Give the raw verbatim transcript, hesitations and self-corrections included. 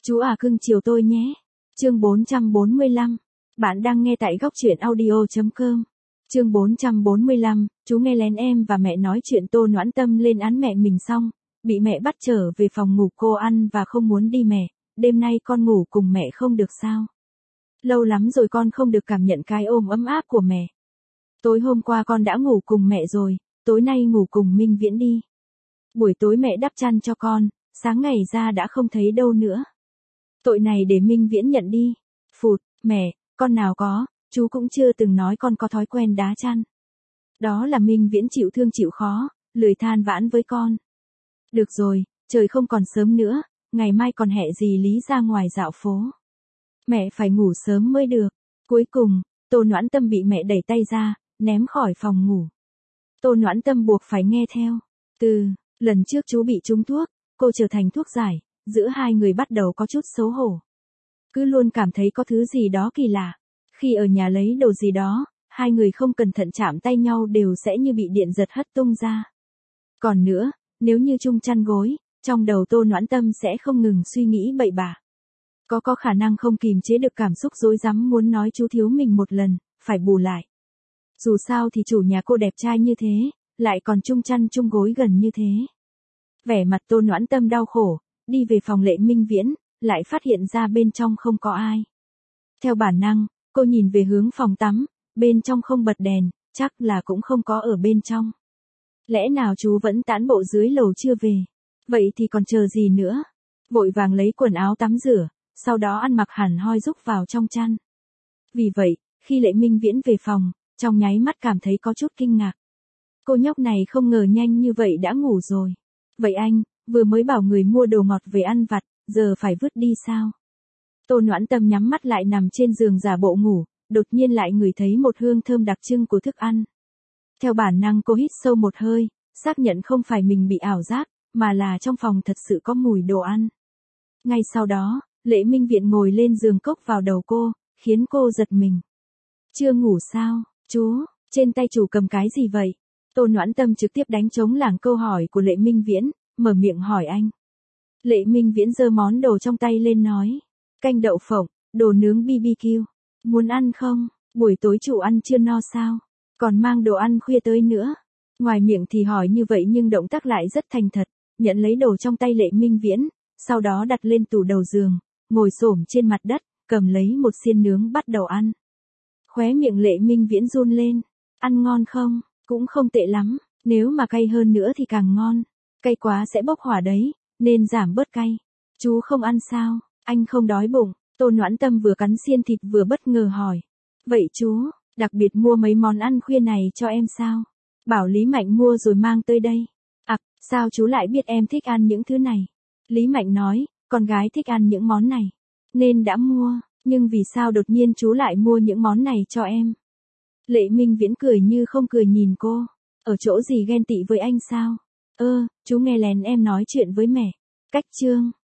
Chú à cưng chiều tôi nhé. Chương bốn trăm bốn mươi lăm. Bạn đang nghe tại góc truyện audio chấm com. Chương bốn trăm bốn mươi lăm, chú nghe lén em và mẹ nói chuyện. Tô Noãn Tâm lên án mẹ mình xong, bị mẹ bắt trở về phòng ngủ. Cô ăn và không muốn đi. Mẹ, đêm nay con ngủ cùng mẹ không được sao? Lâu lắm rồi con không được cảm nhận cái ôm ấm áp của mẹ. Tối hôm qua con đã ngủ cùng mẹ rồi, tối nay ngủ cùng Minh Viễn đi. Buổi tối mẹ đắp chăn cho con, sáng ngày ra đã không thấy đâu nữa. Tội này để Minh Viễn nhận đi. Phụt, mẹ, con nào có, chú cũng chưa từng nói con có thói quen đá chăn. Đó là Minh Viễn chịu thương chịu khó, lười than vãn với con. Được rồi, trời không còn sớm nữa, ngày mai còn hẹn dì Lý ra ngoài dạo phố. Mẹ phải ngủ sớm mới được. Cuối cùng, Tô Noãn Tâm bị mẹ đẩy tay ra, ném khỏi phòng ngủ. Tô Noãn Tâm buộc phải nghe theo. Từ lần trước chú bị trúng thuốc, cô trở thành thuốc giải, giữa hai người bắt đầu có chút xấu hổ. Cứ luôn cảm thấy có thứ gì đó kỳ lạ. Khi ở nhà lấy đồ gì đó, hai người không cẩn thận chạm tay nhau đều sẽ như bị điện giật hất tung ra. Còn nữa, nếu như chung chăn gối, trong đầu Tô Noãn Tâm sẽ không ngừng suy nghĩ bậy bạ. Có có khả năng không kìm chế được cảm xúc rối rắm muốn nói chú thiếu mình một lần, phải bù lại. Dù sao thì chủ nhà cô đẹp trai như thế, lại còn chung chăn chung gối gần như thế. Vẻ mặt Tô Noãn Tâm đau khổ, đi về phòng Lệ Minh Viễn, lại phát hiện ra bên trong không có ai. Theo bản năng, cô nhìn về hướng phòng tắm, bên trong không bật đèn, chắc là cũng không có ở bên trong. Lẽ nào chú vẫn tản bộ dưới lầu chưa về? Vậy thì còn chờ gì nữa? Vội vàng lấy quần áo tắm rửa, sau đó ăn mặc hẳn hoi rúc vào trong chăn. Vì vậy, khi Lệ Minh Viễn về phòng, trong nháy mắt cảm thấy có chút kinh ngạc. Cô nhóc này không ngờ nhanh như vậy đã ngủ rồi. Vậy anh, vừa mới bảo người mua đồ ngọt về ăn vặt, giờ phải vứt đi sao? Tô Noãn Tâm nhắm mắt lại nằm trên giường giả bộ ngủ, đột nhiên lại ngửi thấy một hương thơm đặc trưng của thức ăn. Theo bản năng cô hít sâu một hơi, xác nhận không phải mình bị ảo giác, mà là trong phòng thật sự có mùi đồ ăn. Ngay sau đó, Lệ Minh Viễn ngồi lên giường cốc vào đầu cô, khiến cô giật mình. Chưa ngủ sao, chú, trên tay chủ cầm cái gì vậy? Tô Noãn Tâm trực tiếp đánh trống lảng câu hỏi của Lệ Minh Viễn, mở miệng hỏi anh. Lệ Minh Viễn giơ món đồ trong tay lên nói. Canh đậu phộng, đồ nướng bê bê kiu. Muốn ăn không? Buổi tối chủ ăn chưa no sao? Còn mang đồ ăn khuya tới nữa. Ngoài miệng thì hỏi như vậy nhưng động tác lại rất thành thật, nhận lấy đồ trong tay Lệ Minh Viễn, sau đó đặt lên tủ đầu giường, ngồi xổm trên mặt đất, cầm lấy một xiên nướng bắt đầu ăn. Khóe miệng Lệ Minh Viễn run lên. Ăn ngon không? Cũng không tệ lắm, nếu mà cay hơn nữa thì càng ngon. Cay quá sẽ bốc hỏa đấy, nên giảm bớt cay. Chú không ăn sao? Anh không đói bụng. Tô Noãn Tâm vừa cắn xiên thịt vừa bất ngờ hỏi. Vậy chú, đặc biệt mua mấy món ăn khuya này cho em sao? Bảo Lý Mạnh mua rồi mang tới đây. À, sao chú lại biết em thích ăn những thứ này? Lý Mạnh nói, con gái thích ăn những món này, nên đã mua, nhưng vì sao đột nhiên chú lại mua những món này cho em? Lệ Minh Viễn cười như không cười nhìn cô. Ở chỗ gì ghen tị với anh sao? Ơ, chú nghe lén em nói chuyện với mẹ. Cách chương.